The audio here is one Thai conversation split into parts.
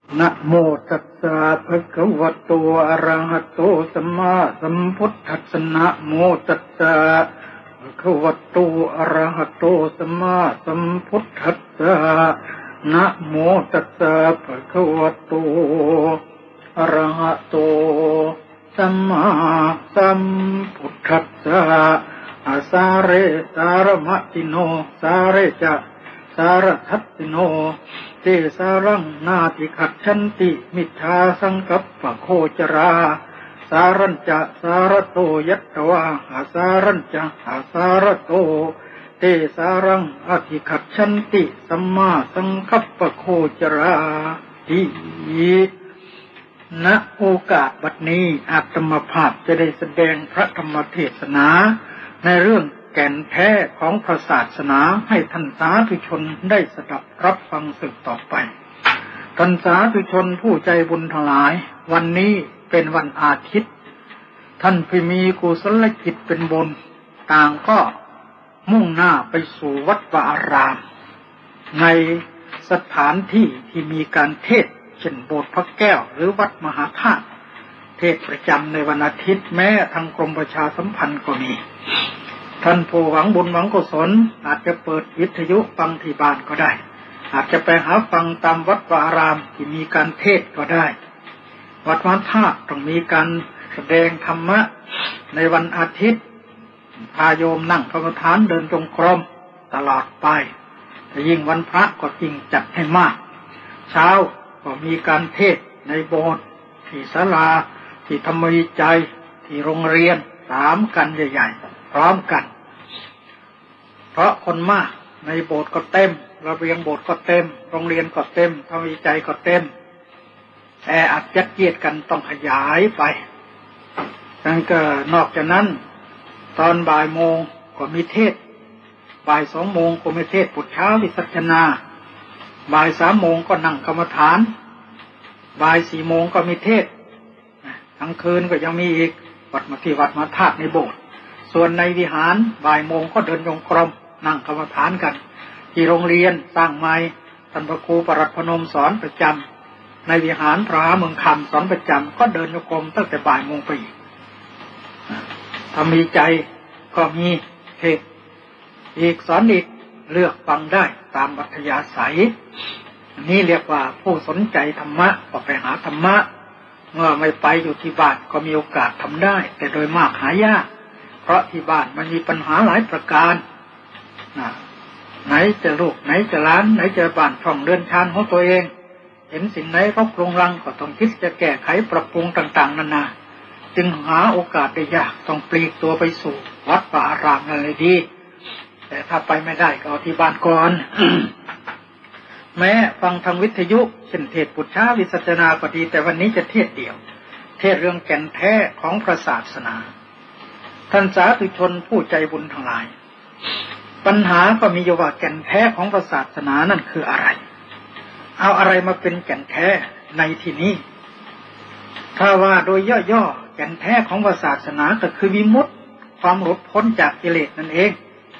นะโมตัสสะภะคะวะโตอะระหะโตสัมมาสัมพุทธัสสะนะโมตัสสะภะคะวะโตอะระหะโตสัมมาสัมพุทธัสสะนะโมตัสสะภะคะวะโตอะระหะโตสัมมาสัมพุทธัสสะอาสาเรสารมะติโนสาเรจะสารทัตติโนเตสารังนาติขัดชันติมิทธาสังกัปปะโคจราสารัญจะสารโตยัตถวาอาสารัญจะอาสารโตเตสารังอธิขัดชันติสัมมาสังกัปปะโคจราทิณโอกาสบัดนี้อาตมาภาพจะได้แสดงพระธรรมเทศนาในเรื่องแก่นแท้ของพระศาสนาให้ท่านสาธุชนได้สดับรับฟังสืบต่อไปท่านสาธุชนผู้ใจบุญทั้งหลายวันนี้เป็นวันอาทิตย์ท่านผู้มีกุศลจิตเป็นบุญต่างก็มุ่งหน้าไปสู่วัดวาอารามในสถานที่ที่มีการเทศน์เช่นโบสถ์พระแก้วหรือวัดมหาธาตุเทศน์ประจำในวันอาทิตย์แม้ทางกรมประชาสัมพันธ์ก็มีท่านผู้หวังบุญหวังกุศลอาจจะเปิดวิทยุฟังที่บ้านก็ได้อาจจะไปหาฟังตามวัดวาอารามที่มีการเทศน์ก็ได้วัดมหาธาตุต้องมีการแสดงธรรมะในวันอาทิตย์พาโยมนั่งกรรมฐานเดินจงกรมตลอดไปแต่ยิ่งวันพระก็ยิ่งจัดให้มากเช้าก็มีการเทศน์ในโบสถ์ที่ศาลาที่ธรรมวิจัยที่โรงเรียน3กันใหญ่ๆพร้อมกันเพราะคนมากในโบสถ์ก็เต็มระเบียงโบสถ์ก็เต็มโรงเรียนก็เต็มธรรมวิจัยก็เต็มแต่อัดยัดเยียดกันต้องขยายไปนั่นก็นอกจากนั้นตอนบ่ายโมงก็มีเทศบ่าย2 โมงก็มีเทศปุถเช้าวิสัชนาบ่าย3 โมงก็นั่งกรรมฐานบ่าย4 โมงก็มีเทศทั้งคืนก็ยังมีอีกวัดมาที่วัดมหาธาตุในโบสถ์ส่วนในวิหารบ่ายโมงก็เดินจงกรมนั่งกรรมฐานกันที่โรงเรียนสร้างใหม่ท่านพระครูปรัตพนมสอนประจำในวิหารพระเมืองคำสอนประจำก็เดินจงกรมตั้งแต่บ่ายโมงไปถ้ามีใจก็มีเทศอีกสอนอีกเลือกฟังได้ตามอัธยาศัยนี่เรียกว่าผู้สนใจธรรมะก็ไปหาธรรมะเมื่อไม่ไปอยู่ที่บ้านก็มีโอกาสทำได้แต่โดยมากหายากเพราะที่บ้านมันมีปัญหาหลายประการไหนจะลูกไหนจะหลานไหนจะบ้านช่องเรือนชานของตัวเองเห็นสิ่งไหนรกรุงรังก็ต้องคิดจะแก้ไขปรับปรุงต่างๆนานาจึงหาโอกาสได้ยากต้องปลีกตัวไปสู่วัดป่าอารามนั่นเลยดีแต่ถ้าไปไม่ได้ก็เอาที่บ้านก่อน แม้ฟังทางวิทยุเช่นเทศปุถเช้าวิสัชนาก็ดีแต่วันนี้จะเทศเดี่ยวเทศเรื่องแก่นแท้ของพระศาสนาท่านสาธุชนผู้ใจบุญทั้งหลายปัญหาก็มีอยู่ว่าแก่นแท้ของพระศาสนานั่นคืออะไรเอาอะไรมาเป็นแก่นแท้ในที่นี้ถ้าว่าโดยย่อๆแก่นแท้ของพระศาสนาก็คือวิมุตติความหลุดพ้นจากกิเลสนั่นเอง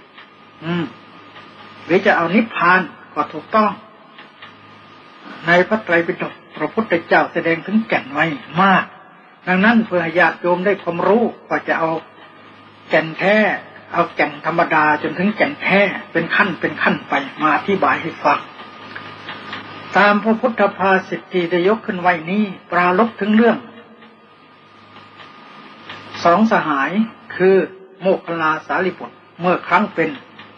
หรือจะเอานิพพานก็ถูกต้องในพระไตรปิฎกพระพุทธเจ้าแสดงถึงแก่นไว้มากดังนั้นเพื่อญาติโยมได้ความรู้ก็จะเอาแก่นแท้เอาแก่นธรรมดาจนถึงแก่นแท้เป็นขั้นไปมาอธิบายให้ฟังตามพระพุทธภาษิตที่ได้ยกขึ้นไว้นี้ปรารภถึงเรื่อง2 สหายคือโมคคัลลาสารีบุตรเมื่อครั้งเป็น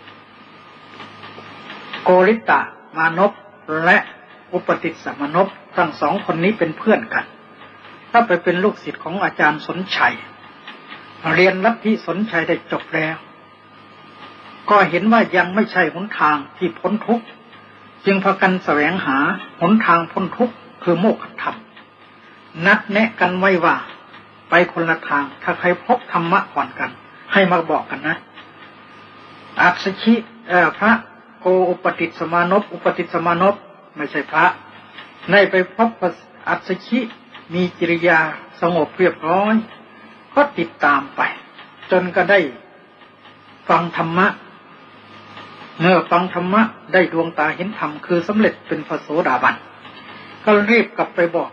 โกริตมานพและอุปติสสมานพทั้ง2 คนนี้เป็นเพื่อนกันถ้าไปเป็นลูกศิษย์ของอาจารย์สนชัยเรียนลัทธิสนชัยได้จบแล้วก็เห็นว่ายังไม่ใช่หนทางที่พ้นทุกข์จึงพากันแสวงหาหนทางพ้นทุกข์คือโมฆะธรรมนัดแนะกันไว้ว่าไปคนละทางถ้าใครพบธรรมะก่อนกันให้มาบอกกันนะอัศชิพระโกอุปติสสมานพอุปติสสมานพไม่ใช่พระได้ไปพบอัศชิมีกิริยาสงบเรียบร้อยก็ติดตามไปจนก็ได้ฟังธรรมะเมื่อฟังธรรมะได้ดวงตาเห็นธรรมคือสำเร็จเป็นพระโสดาบันก็รีบกลับไปบอก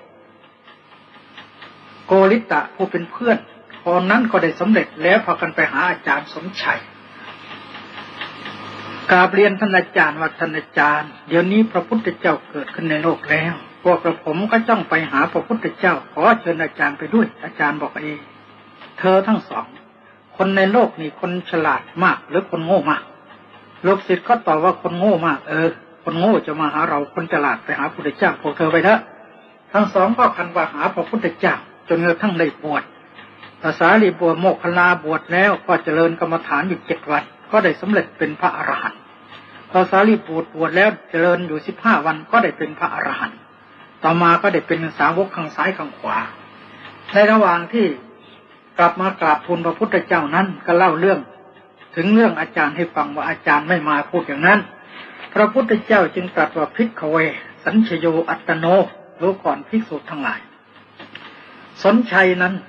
โกริตะผู้เป็นเพื่อนตอนนั้นก็ได้สำเร็จแล้วพากันไปหาอาจารย์สมชัยกราบเรียนท่านอาจารย์ว่าท่านอาจารย์เดี๋ยวนี้พระพุทธเจ้าเกิดขึ้นในโลกแล้วพวกกระผมก็จ้องไปหาพระพุทธเจ้าขอเชิญอาจารย์ไปด้วยอาจารย์บอกเธอทั้งสองคนในโลกนี่คนฉลาดมากหรือคนโง่มากลูกศิษย์ก็ตอบว่าคนโง่มากคนโง่จะมาหาเราคนฉลาดไปหาพระพุทธเจ้าพวกเธอไปเถอะทั้งสองก็คันว่าหาพระพุทธเจ้าจนกระทั่งได้บวชภาษาลีบวชโมคคัลลาบวชแล้วก็เจริญกรรมฐานอยู่7 วันก็ได้สำเร็จเป็นพระอรหันต์ภาษาลีบวชแล้วเจริญอยู่15 วันก็ได้เป็นพระอรหันต์ต่อมาก็ได้เป็นสาวกข้างซ้ายข้างขวาในระหว่างที่กลับมากราบทูลพระพุทธเจ้านั้นก็เล่าเรื่องถึงเรื่องอาจารย์ให้ฟังว่าอาจารย์ไม่มาพูดอย่างนั้นพระพุทธเจ้าจึงตรัสว่าภิกขเวสัญชโยอัตโนรู้ก่อนภิกษุทั้งหลายสนชัยนั้น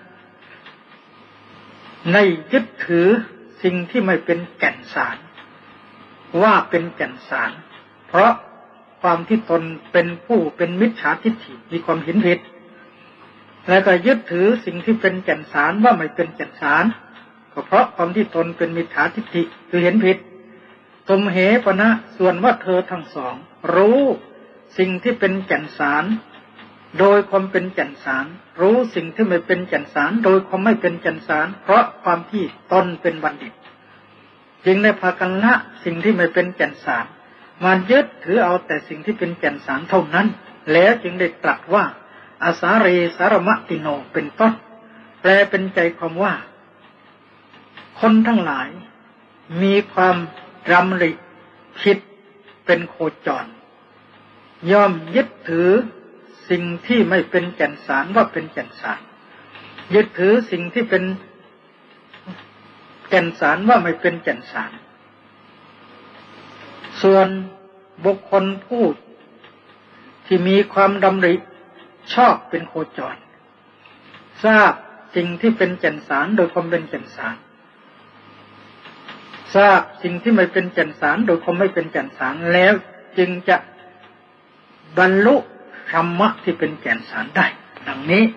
ในยึดถือสิ่งที่ไม่เป็นแก่นสารว่าเป็นแก่นสารเพราะความที่ตนเป็นผู้เป็นมิจฉาทิฏฐิมีความเห็นผิดแล้วก็ยึดถือสิ่งที่เป็นแก่นสารว่าไม่เป็นแก่นสารก็เพราะความที่ตนเป็นมิจฉาทิฏฐิคือเห็นผิดตมเหปนะส่วนว่าเธอทั้งสองรู้สิ่งที่เป็นแก่นสารโดยความเป็นแก่นสารรู้สิ่งที่ไม่เป็นแก่นสารโดยความไม่เป็นแก่นสารเพราะความที่ตนเป็นบัณฑิตจึงได้พากันละสิ่งที่ไม่เป็นแก่นสารมายึดถือเอาแต่สิ่งที่เป็นแก่นสารเท่านั้นแล้วจึงได้ตรัสว่าอาสาเรสารมติโนเป็นต้นแปลเป็นใจความว่าคนทั้งหลายมีความรำริผิดเป็นโคจรย่อมยึดถือสิ่งที่ไม่เป็นแก่นสารว่าเป็นแก่นสารยึดถือสิ่งที่เป็นแก่นสารว่าไม่เป็นแก่นสารส่วนบุคคลผู้ที่มีความดำริชอบเป็นโคจรทราบสิ่งที่เป็นแก่นสารโดยความเป็นแก่นสารทราบสิ่งที่ไม่เป็นแก่นสารโดยความไม่เป็นแก่นสารแล้วจึงจะบรรลุธรรมะที่เป็นแก่นสารได้ดังนี้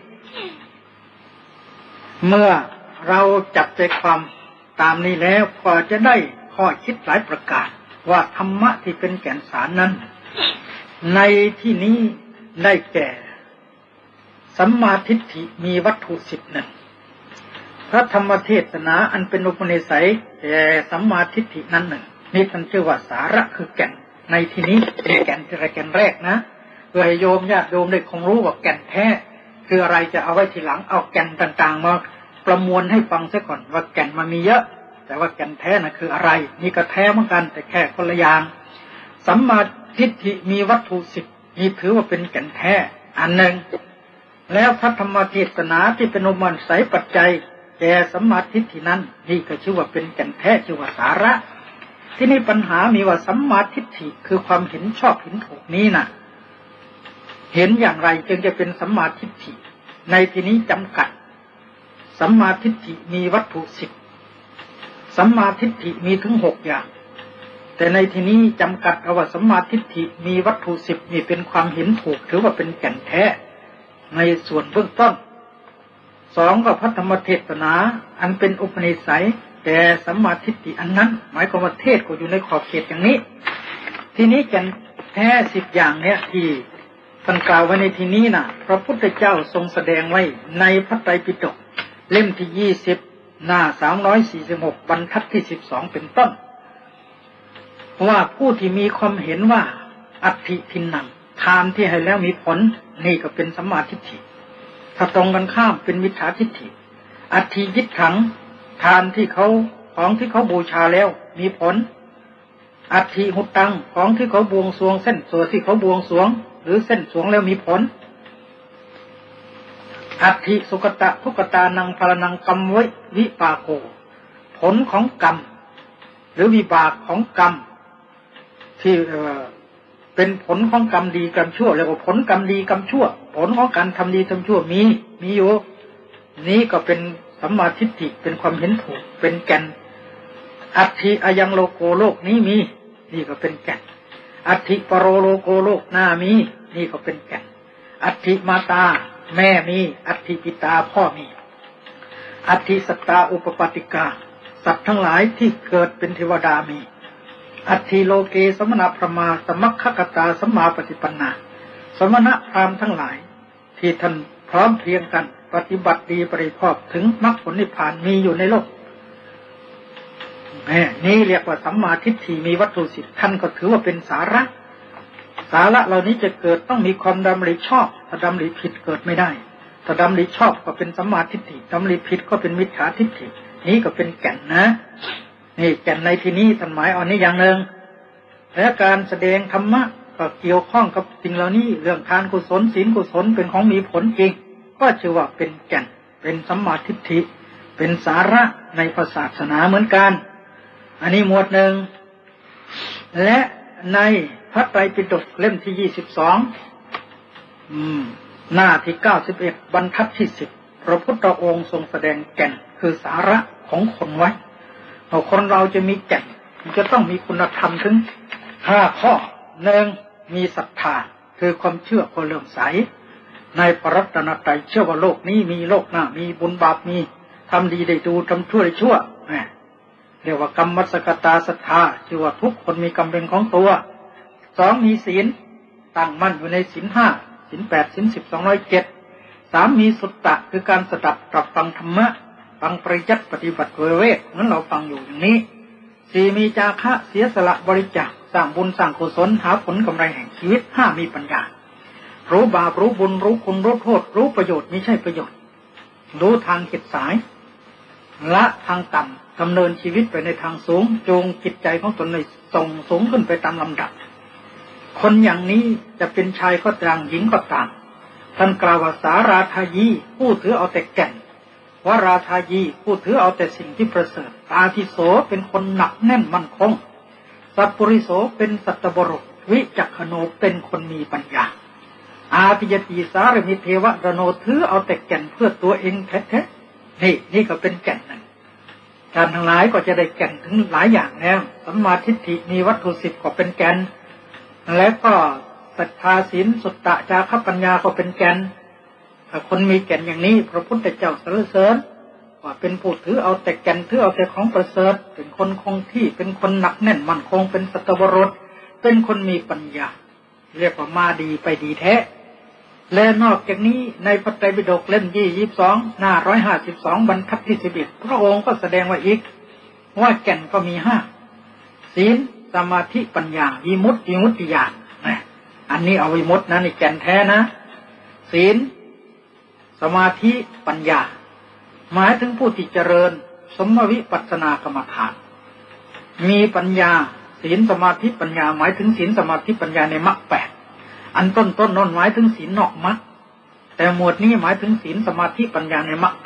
เมื่อเราจับใจความตามนี้แล้วก็จะได้ข้อคิดหลายประการว่าธรรมะที่เป็นแก่นสารนั้นในที่นี้ได้แก่สัมมาทิฏฐิมีวัตถุ10นั่นพระธรรมเทศนาอันเป็นอุปนิสัยแก่สัมมาทิฏฐินั้นหนึ่งนี่ท่านชื่อว่าสาระคือแก่นในที่นี้เป็นแก่นที่แก่นแรกนะเพื่อให้โยมญาติโยมได้คงรู้ว่าแก่นแท้คืออะไรจะเอาไว้ทีหลังเอาแก่นต่างๆมาประมวลให้ฟังซะก่อนว่าแก่นมันมีเยอะแต่ว่าแก่นแท้น่ะคืออะไรนี่ก็แท้เหมือนกันแต่แค่คนละอย่างสัมมาทิฏฐิมีวัตถุ10นี่ถือว่าเป็นแก่นแท้อันหนึ่งแล้วพระธรรมเทศนาที่เป็นอุปนิสัยปัจจัยแก่สัมมาทิฏฐินั้นนี่ก็ชื่อว่าเป็นแก่นแท้ชื่อว่าสาระที่นี่ปัญหามีว่าสัมมาทิฏฐิคือความเห็นชอบเห็นถูกนี้น่ะเห็นอย่างไรจึงจะเป็นสัมมาทิฏฐิในที่นี้จำกัดสัมมาทิฏฐิมีวัตถุ10สัมมาทิฏฐิมีถึง6อย่างแต่ในที่นี้จำกัดเอาว่าสัมมาทิฏฐิมีวัตถุ10นี่เป็นความเห็นถูกถือว่าเป็นแก่นแท้ในส่วนเบื้องต้น2ก็พระธรรมเทศนาอันเป็นอุปนิสัยแต่สัมมาทิฏฐิอันนั้นหมายความว่าเทศก็อยู่ในขอบเขตอย่างนี้ที่นี้แก่นแท้10อย่างเนี่ยที่ท่านกล่าวไว้ในที่นี้น่ะพระพุทธเจ้าทรงแสดงไว้ในพระไตรปิฎกเล่มที่20หน้า346บรรทัดที่12เป็นต้นว่าผู้ที่มีความเห็นว่าอัตถิทินนังทานที่ให้แล้วมีผลนี่ก็เป็นสัมมาทิฏฐิถ้าตรงกันข้ามเป็นมิจฉาทิฏฐิอัตถิยิตถังทานที่เขาของที่เขาบูชาแล้วมีผลอัตถิหุตังของที่เขาบวงสรวงเส้นส่วนที่เขาบวงสรวงหรือเส้นสวงแล้วมีผลอัตถิสุกตะทุกตานังพลนังกรรมวิปาโกผลของกรรมหรือวิบากของกรรมที่เป็นผลของกรรมดีกรรมชั่วเรียกว่าผลกรรมดีกรรมชั่วผลของการทำดีทำชั่วมีอยู่นี้ก็เป็นสัมมาทิฏฐิเป็นความเห็นถูกเป็นแก่นอัตถิอายังโลโกโลกนี้มีนี่ก็เป็นแก่นอัตถิปโรโลโกโลกหน้ามีนี่ก็เป็นแก่นอัตถิมาตาแม่มีอัตถิปิตาพ่อมีอัตถิสัตตาอุปปาติกาสัตว์ทั้งหลายที่เกิดเป็นเทวดามีอัตถิโลเกสมณพรหมาสมัคคกตาสัมมาปฏิปันนาสมณพราหมณ์ทั้งหลายที่ท่านพร้อมเพรียงกันปฏิบัติดีปริภาพถึงมรรคผลนิพพานมีอยู่ในโลกนี่เรียกว่าสัมมาทิฏฐิมีวัตถุ10ท่านก็ถือว่าเป็นสาระเหล่านี้จะเกิดต้องมีความดำริชอบถ้าดำริผิดเกิดไม่ได้ถ้าดำริชอบก็เป็นสัมมาทิฏฐิดำริผิดก็เป็นมิจฉาทิฏฐินี้ก็เป็นแก่นนะนี่แก่นในที่นี้ท่านหมายเอานี้อย่างหนึ่งและการแสดงธรรมะก็เกี่ยวข้องกับสิ่งเหล่านี้เรื่องทานกุศลศีลกุศลเป็นของมีผลจริงก็ชื่อว่าเป็นแก่นเป็นสัมมาทิฏฐิเป็นสาระในศาสนาเหมือนกันอันนี้หมวดหนึ่งและในพระไตรปิฎกเล่มที่22หน้าที่91บรรทัดที่10พระพุทธองค์ทรงแสดงแก่นคือสาระของคนไว้คนเราจะมีแก่นจะต้องมีคุณธรรมถึง5ข้อ1มีศรัทธาคือความเชื่อความเลื่อมใสในพระรัตนตรัยเชื่อว่าโลกนี้มีโลกหน้ามีบุญบาปมีทำดีได้ดูทำชั่วได้ชั่วเรียกว่ากรรมสกตาศรัทธาชื่อว่าทุกคนมีกรรมเป็นของตัว2มีศีลตั้งมั่นอยู่ในศีล5ศีล8ศีล10 207 3มีสุตตะคือการสดับตรับฟังธรรมะฟังปริยัติปฏิบัติเวทนั้นเราฟังอยู่อย่างนี้4มีจาคะเสียสละบริจาคสร้างบุญสร้างกุศลหาผลกำไรแห่งชีวิต5มีปัญญารู้บาปรู้บุญรู้คุณรู้โทษรู้ประโยชน์ไม่ใช่ประโยชน์รู้ทางเข็ดสายละทางต่ำดำเนินชีวิตไปในทางสูงจูงจิตใจของตนให้ส่งสูงขึ้นไปตามลำดับคนอย่างนี้จะเป็นชายก็ตามหญิงก็ตามท่านกล่าวว่าสาราทายีผู้ถือเอาแต่แก่นวราทายีผู้ถือเอาแต่สิ่งที่ประเสริฐตาทิโสเป็นคนหนักแน่นมั่นคงสัพปุริโสเป็นสัตบุรุษวิจักขโนเป็นคนมีปัญญาอาปิยติสารมิเทวะโนถือเอาแต่แก่นเพื่อตัวเองแท้ๆนี่ก็เป็นแก่นนั่นท่านทั้งหลายก็จะได้แก่นถึงหลายอย่างแล้วสัมมาทิฏฐิมีวัตถุ10ก็เป็นแก่นและก็ศรัทธาศีลสุตตะจาคะปัญญาก็เป็นแก่นถ้าคนมีแก่นอย่างนี้พระพุทธเจ้าสรรเสริญว่าเป็นผู้ถือเอาแต่แก่นถือเอาแต่ของประเสริฐเป็นคนคงที่เป็นคนหนักแน่นมั่นคงเป็นสัตบุรุษเป็นคนมีปัญญาเรียกว่ามาดีไปดีแท้และนอกจากนี้ในพระไตรปิฎกเล่ม22หน้า152บรรทัดที่11พระองค์ก็แสดงไว้อีกว่าแก่นก็มี5ศีลสมาธิปัญญาวิมุตติญาณอันนี้เอาวิมุตตินะนี่แก่นแท้นะศีลสมาธิปัญญาหมายถึงผู้ที่เจริญสมวิปัสสนากรรมฐานมีปัญญาศีลสมาธิปัญญาหมายถึงศีลสมาธิปัญญาในมรรค8อันต้นนั่นหมายถึงศีลนอกมรรคแต่หมวดนี้หมายถึงศีลสมาธิปัญญาในมรรค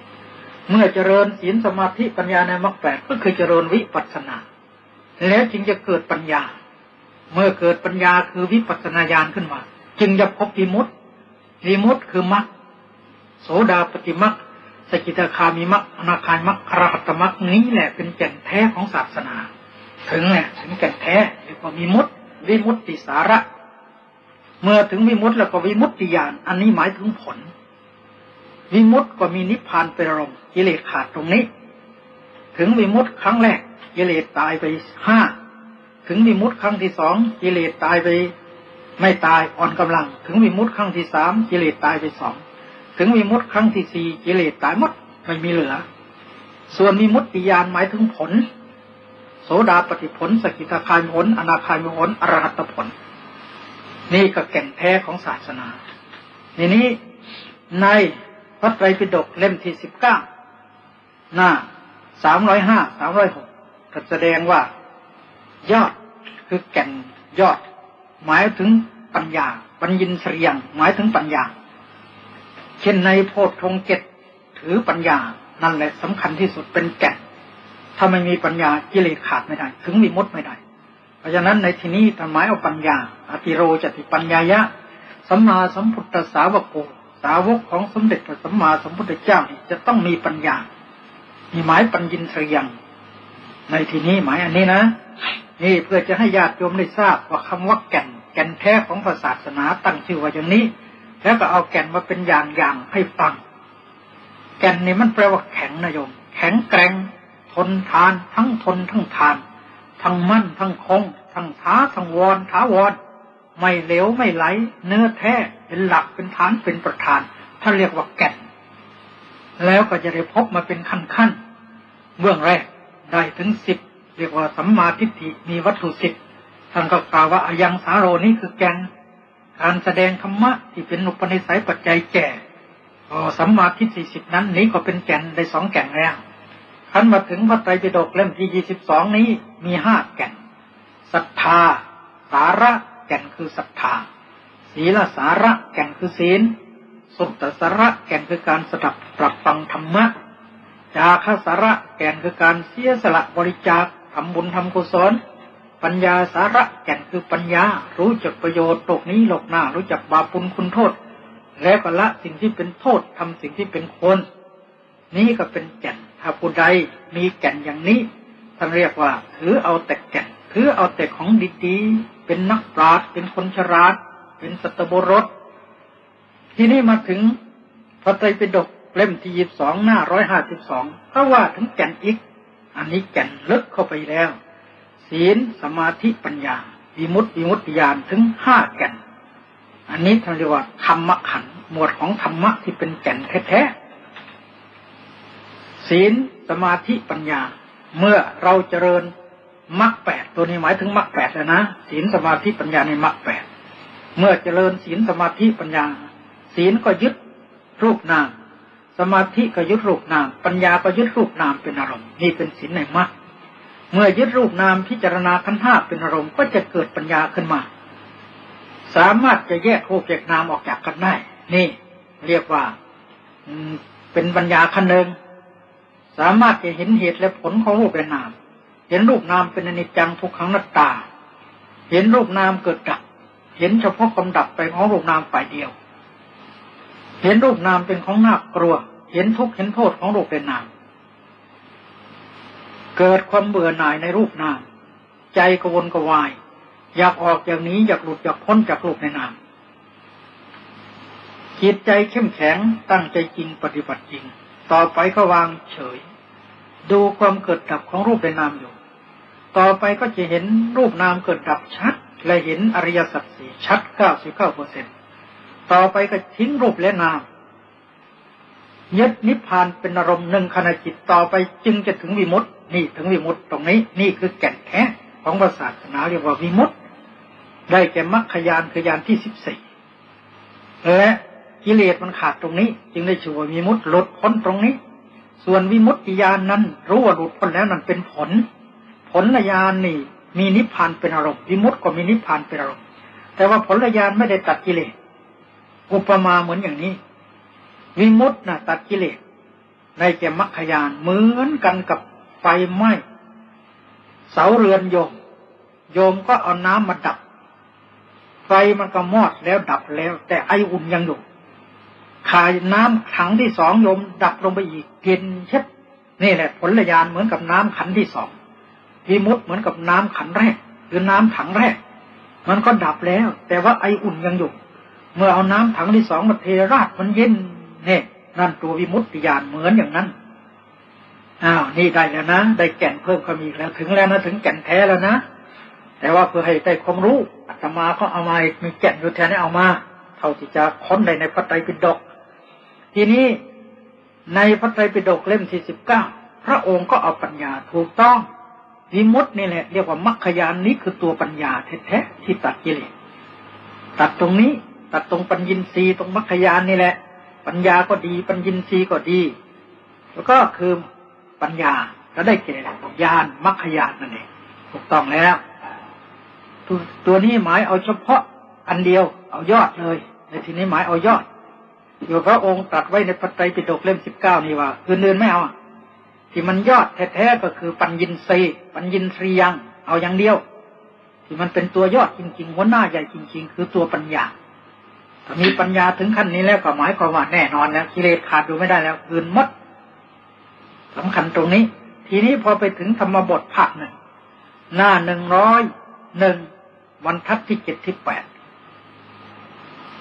8เมื่อเจริญศีลสมาธิปัญญาในมรรค8ก็คือเจริญวิปัสสนาแล้วจึงจะเกิดปัญญาเมื่อเกิดปัญญาคือวิปัสสนาญาณขึ้นมาจึงจะพบวิมุตติคือมรรคโสดาปัตติมรรคสกิทาคามิมรรคอนาคามิมรรคอรหัตมรรคนี้แหละเป็นแก่นแท้ของศาสนาถึงแก่นแท้เรียกว่าวิมุตติสาระเมื่อถึงวิมุตติแล้วก็วิมุตติญาณอันนี้หมายถึงผลวิมุตติก็มีนิพพานเป็นอารมณ์กิเลสขาดตรงนี้ถึงวิมุตติครั้งแรกกิเลสตายไป5ถึงวิมุตติครั้งที่2กิเลสตายไปไม่ตายอ่อนกำลังถึงวิมุตติครั้งที่3กิเลสตายไป2ถึงวิมุตติครั้งที่4กิเลสตายหมดไม่มีเหลือส่วนวิมุตติญาณหมายถึงผลโสดาปัตติผลสกิทาคามิผลอนาคามิผลอรหัตผลนี่ก็แก่นแท้ของศาสนาทีนี้ในพระไตรปิฎกเล่มที่19หน้า305 306ก็แสดงว่ายอดคือแก่นยอดหมายถึงปัญญาปัญญินทรียังหมายถึงปัญญาเช่นในโพชฌงค์7ถือปัญญานั่นแหละสำคัญที่สุดเป็นแก่นถ้าไม่มีปัญญากิเลสขาดไม่ได้ถึงวิมุตติไม่ได้เพราะฉะนั้นในที่นี้ท่านหมายเอาปัญญาอติโรจติปัญญายะสัมมาสัมพุทธสาวกสาวกของสมเด็จพระสัมมาสัมพุทธเจ้านี่จะต้องมีปัญญามีหมายปัญญินทรียังในที่นี้หมายอันนี้นะนี่เพื่อจะให้ญาติโยมได้ทราบว่าคำว่าแก่นแท้ของศาสนาตั้งชื่อว่าอย่างนี้แล้วก็เอาแก่นมาเป็นอย่างให้ฟังแก่นนี่มันแปลว่าแข็งนะโยมแข็งแกร่งทนทานทั้งทนทั้งทานทั้งมั่นทั้งคงทั้งท้าทั้งวรท้าวรไม่เหลวไม่ไหลเนื้อแท้เป็นหลักเป็นฐานเป็นประธานถ้าเรียกว่าแก่นแล้วก็จะได้พบมาเป็นขั้นเบื้องแรกได้ถึง10เรียกว่าสัมมาทิฏฐิมีวัตถุ10ท่านก็กล่าวว่าอยังสาโรนี้คือแก่นการแสดงธรรมะที่เป็นอุปนิสัยปัจจัยแก่สัมมาทิฏฐิ10นั้นนี้ก็เป็นแก่นได้2แก่นแล้วขั้นมาถึงพระไตรปิฎกเล่มที่22นี้มี5แก่นศรัทธาสาระแก่นคือศรัทธาศีลสาระแก่นคือศีลสุตตสาระแก่นคือการสดับปรับฟังธรรมะจาคะสาระแก่นคือการเสียสละบริจาคทำบุญทำกุศลปัญญาสาระแก่นคือปัญญารู้จักประโยชน์โลกนี้โลกหน้ารู้จักบาปบุญคุณโทษแล้วก็ละสิ่งที่เป็นโทษทำสิ่งที่เป็นคนนี้ก็เป็นแก่นถ้าผู้ใดมีแก่นอย่างนี้ท่านเรียกว่าถือเอาแต่แก่นถือเอาแต่ของดีๆเป็นนักปราชญ์เป็นคนฉลาดเป็นสัตบุรุษที่นี่มาถึงพระไตรปิฎกเล่มที่22หน้า152ก็ว่าถึงแก่นอีกอันนี้แก่นลึกเข้าไปแล้วศีลสมาธิปัญญาวิมุตติญาณถึง5แก่นอันนี้ท่านเรียกว่าธรรมขันธ์หมวดของธรรมะที่เป็นแก่นแท้ๆศีลสมาธิปัญญาเมื่อเราเจริญมรรค8ตัวนี้หมายถึงมรรค8แล้วนะศีลสมาธิปัญญาในมรรค8เมื่อเจริญศีลสมาธิปัญญาศีลก็ยึดรูปนามสมาธิก็ยึดรูปนามปัญญาก็ยึดรูปนามเป็นอารมณ์นี่เป็นศีลในมรรคเมื่อยึดรูปนามพิจารณาขันธ์5เป็นอารมณ์ก็จะเกิดปัญญาขึ้นมาสามารถจะแยกรูปแยกนามออกจากกันได้นี่เรียกว่าเป็นปัญญาขั้นหนึ่งสามารถจะเห็นเหตุและผลของรูปและนามเห็นรูปนามเป็นอนิจจังทุกขังอนัตตาเห็นรูปนามเกิดดับเห็นเฉพาะความดับไปของรูปนามฝ่ายเดียวเห็นรูปนามเป็นของน่ากลัวเห็นทุกข์เห็นโทษของรูปและนามเกิดความเบื่อหน่ายในรูปนามใจกระวนกระวายอยากออกจากนี้อยากหลุดอยากพ้นจากรูปในนามจิตใจเข้มแข็งตั้งใจจริงปฏิบัติจริงต่อไปก็วางเฉยดูความเกิดดับของรูปในนามอยู่ต่อไปก็จะเห็นรูปนามเกิดดับชัดและเห็นอริยสัจสี่ชัด 99% ต่อไปก็ทิ้งรูปและนามยึดนิพพานเป็นอารมณ์หนึ่งขณะจิตต่อไปจึงจะถึงวิมุตตินี่ถึงวิมุตติตรงนี้นี่คือแก่นแท้ของศาสนาเรียกว่าวิมุตติได้แก่มรรคญาณคือญาณที่14และกิเลสมันขาดตรงนี้จึงได้ชื่อว่าวิมุตติหลุดพ้นตรงนี้ส่วนวิมุตติญาณนั้นรู้ว่าหลุดพ้นแล้วนั่นเป็นผลญาณนี่มีนิพพานเป็นอารมณ์วิมุตติก็มีนิพพานเป็นอารมณ์แต่ว่าผลญาณไม่ได้ตัดกิเลสอุปมาเหมือนอย่างนี้วิมุตติน่ะตัดกิเลสได้แก่มรรคญาณเหมือนกันกับไฟไหม้เสาเรือนโยมก็เอาน้ำมาดับไฟมันก็มอดแล้วดับแล้วแต่ไออุ่นยังอยู่ขายน้ำถังที่2โยมดับลงไปอีกเย็นเช็ดนี่แหละผลญาณเหมือนกับน้ำขันที่2วิมุตติเหมือนกับน้ำขันแรกหรือน้ำถังแรกมันก็ดับแล้วแต่ว่าไออุ่นยังอยู่เมื่อเอาน้ำถังที่2มาเทราดมันเย็นนี่นั่นตัววิมุตติญาณเหมือนอย่างนั้นนี่ได้แล้วนะได้แก่นเพิ่มก็มีแล้วถึงแล้วนะถึงแก่นแท้แล้วนะแต่ว่าเพื่อให้ได้ความรู้อาตมาก็เอามามีแก่นอยู่แท้นี้เอามาเท่าที่จะค้นได้ในพระไตรปิฎกทีนี้ในพระไตรปิฎกเล่มที่19พระองค์ก็เอาปัญญาถูกต้องวิมุตตินี่แหละเรียกว่ามรรคญาณนี้คือตัวปัญญาแท้ๆที่ตัดกิเลสตัดตรงนี้ตัดตรงปัญญินทรีย์ตรงมรรคญาณนี่แหละปัญญาก็ดีปัญญินทรีย์ก็ดีแล้วก็คือปัญญาก็ได้แก่ญาณมรรคญาณนั่นเองถูกต้องแล้วตัวนี้หมายเอาเฉพาะอันเดียวเอายอดเลยในที่นี้หมายเอายอดอยู่พระองค์ตรัสไว้ในพระไตรปิฎกเล่ม19นี่ว่าอื่นๆไม่เอาที่มันยอดแท้ๆก็คือปัญญินทรีย์ยังเอาอย่างเดียวที่มันเป็นตัวยอดจริงๆหัวหน้าใหญ่จริงๆคือตัวปัญญาถ้ามีปัญญาถึงขั้นนี้แล้วก็หมายความว่าแน่นอนแล้วกิเลสขาดดูไม่ได้แล้วอื่นหมดสำคัญตรงนี้ทีนี้พอไปถึงธรรมบทภาคหนึ่งหน้า101บรรทัดที่7ที่8ค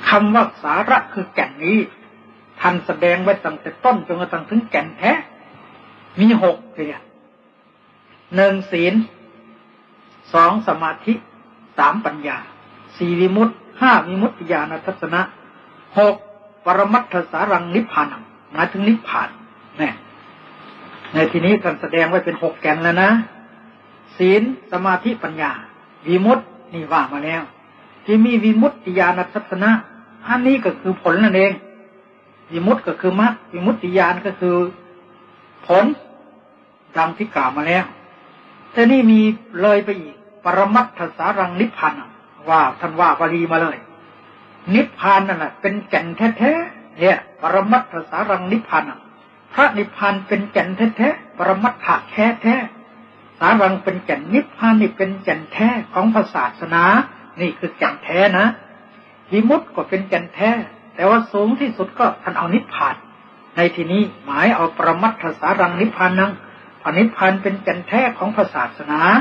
คำว่าสาระคือแก่นนี้ท่านแสดงไว้ตั้งแต่ต้นจนกระทั่งถึงแก่นแท้มี6เนี่ย1ศีล2สมาธิ3ปัญญา4วิมุตติ5วิมุตติญาณทัศนะ6ปรมัตถสารังนิพพานังหมายถึงนิพพานเนี่ยในที่นี้ท่านแสดงไว้เป็น6แก่นแล้วนะศีลสมาธิปัญญาวิมุตตินี่ว่ามาแล้วที่มีวิมุตติญาณทัศนะอันนี้ก็คือผลนั่นเองวิมุตติก็คือมรรควิมุตติญาณก็คือผลดังที่กล่าวมาแล้วแต่นี่มีเลยไปอีกปรมัตถสารังนิพพานังว่าท่านว่าบาลีมาเลยนิพพานนั่นแหละเป็นแก่นแท้ๆเนี่ยปรมัตถสารังนิพพานังพระนิพพานเป็นแก่นแท้ๆปรมัตถะแท้ๆสารังเป็นแก่นนิพพานนี่เป็นแก่นแท้ของศาสนานี่คือแก่นแท้นะวิมุตติก็เป็นแก่นแท้แต่ว่าสูงที่สุดก็ท่านเอานิพพานในที่นี้หมายเอาปรมัตถสารังนิพพานังพระนิพพานเป็นแก่นแท้ของศาสนา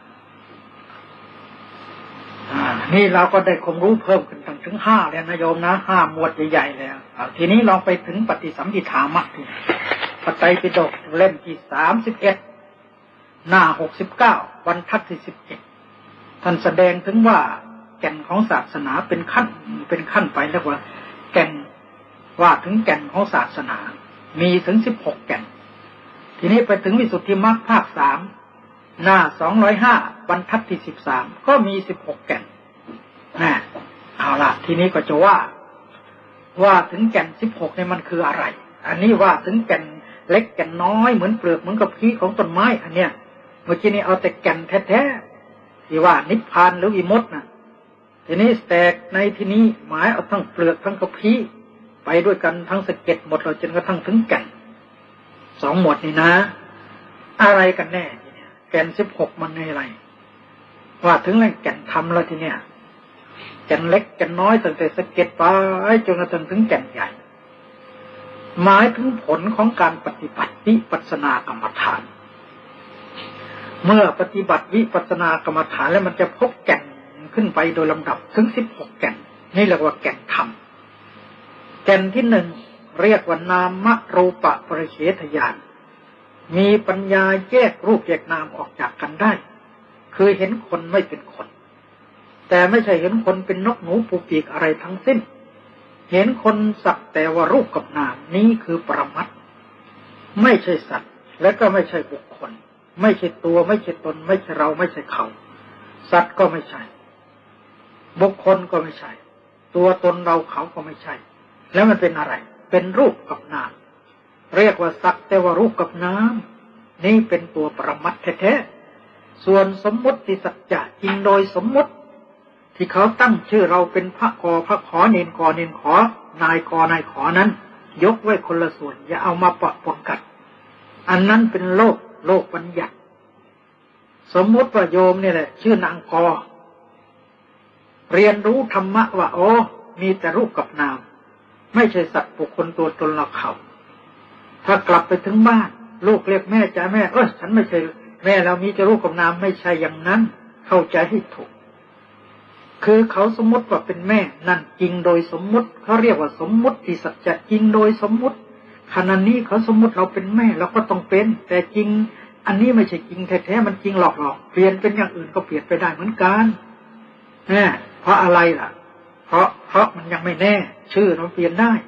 นี่เราก็ได้ความรู้เพิ่มขึ้นถึง5แล้วนะโยมนะ5หมวดใหญ่ๆแล้วทีนี้ลองไปถึงปฏิสัมภิธามรรคที่พระไตรปิฎกเล่มที่31หน้า69บรรทัดที่11ท่านแสดงถึงว่าแก่นของศาสนาเป็นขั้นไปเรียกว่าแก่นว่าถึงแก่นของศาสนามีถึง16แก่นทีนี้ไปถึงวิสุทธิมรรคภาค3หน้า205บรรทัดที่13ก็มี16แก่นเอาล่ะทีนี้ก็จะว่าถึงแก่น16เนี่ยมันคืออะไรอันนี้ว่าถึงแก่นเล็กแก่นน้อยเหมือนเปลือกเหมือนกับพีของต้นไม้อันเนี้ยเมื่อกี้นี้เอาแต่แก่นแท้ๆที่ว่านิพพานหรือวิมุตตินะทีนี้แตกในที่นี้หมายเอาทั้งเปลือกทั้งกระพี้ไปด้วยกันทั้งสะเก็ดหมดเราจนกระทั่งถึงแก่น2หมวดนี่นะอะไรกันแน่แก่น16มันในอะไรว่าถึงเรื่องแก่นธรรมแล้วทีเนี้ยแก่นเล็กแก่นน้อยตั้งแต่สะเก็ดไปจนกระทั่งถึงแก่นใหญ่หมายถึงผลของการปฏิบัติวิปัสสนากรรมฐานเมื่อปฏิบัติวิปัสสนากรรมฐานแล้วมันจะพบแก่นขึ้นไปโดยลำดับถึง16แก่นนี่เรียกว่าแก่นธรรมแก่นที่1เรียกว่านามรูปปริเฉทญาณมีปัญญาแยกรูปแยกนามออกจากกันได้คือเห็นคนไม่เป็นคนแต่ไม่ใช่เห็นคนเป็นนกหนูปูปีกอะไรทั้งสิ้นเห็นคนสักแต่ว่ารูปกับนามนี้คือปรมัตถ์ไม่ใช่สัตว์และก็ไม่ใช่บุคคลไม่ใช่ตัวไม่ใช่ตนไม่ใช่เราไม่ใช่เขาสัตว์ก็ไม่ใช่บุคคลก็ไม่ใช่ตัวตนเราเขาก็ไม่ใช่แล้วมันเป็นอะไรเป็นรูปกับนามเรียกว่าสักแต่ว่ารูปกับนามนี่เป็นตัวปรมัตถ์แท้ๆส่วนสมมติสัจจะจริงโดยสมมติที่เขาตั้งชื่อเราเป็นพระกอพระขอเนนกอเนนขอนายกอนายขอนั้นยกไว้คนละส่วนอย่าเอามาปะปนกันอันนั้นเป็นโลกบัญญัติสมมติว่าโยมนี่แหละชื่อนางกอเรียนรู้ธรรมะว่ามีแต่รูปกับนามไม่ใช่สัตว์บุคคลตัวตนเราเขาถ้ากลับไปถึงบ้านลูกเรียกแม่จ๋าแม่ฉันไม่ใช่แม่เรามีแต่รูปกับนามไม่ใช่อย่างนั้นเข้าใจให้ถูกคือเขาสมมติว่าเป็นแม่นั่นจริงโดยสมมติเขาเรียกว่าสมมติสัจจะจริงโดยสมมติขณะนี้เขาสมมติเราเป็นแม่เราก็ต้องเป็นแต่จริงอันนี้ไม่ใช่จริงแท้ๆมันจริงหลอกเปลี่ยนเป็นอย่างอื่นก็เปลี่ยนไปได้เหมือนกันเพราะอะไรล่ะเพราะมันยังไม่แน่ชื่อมันเปลี่ยนได้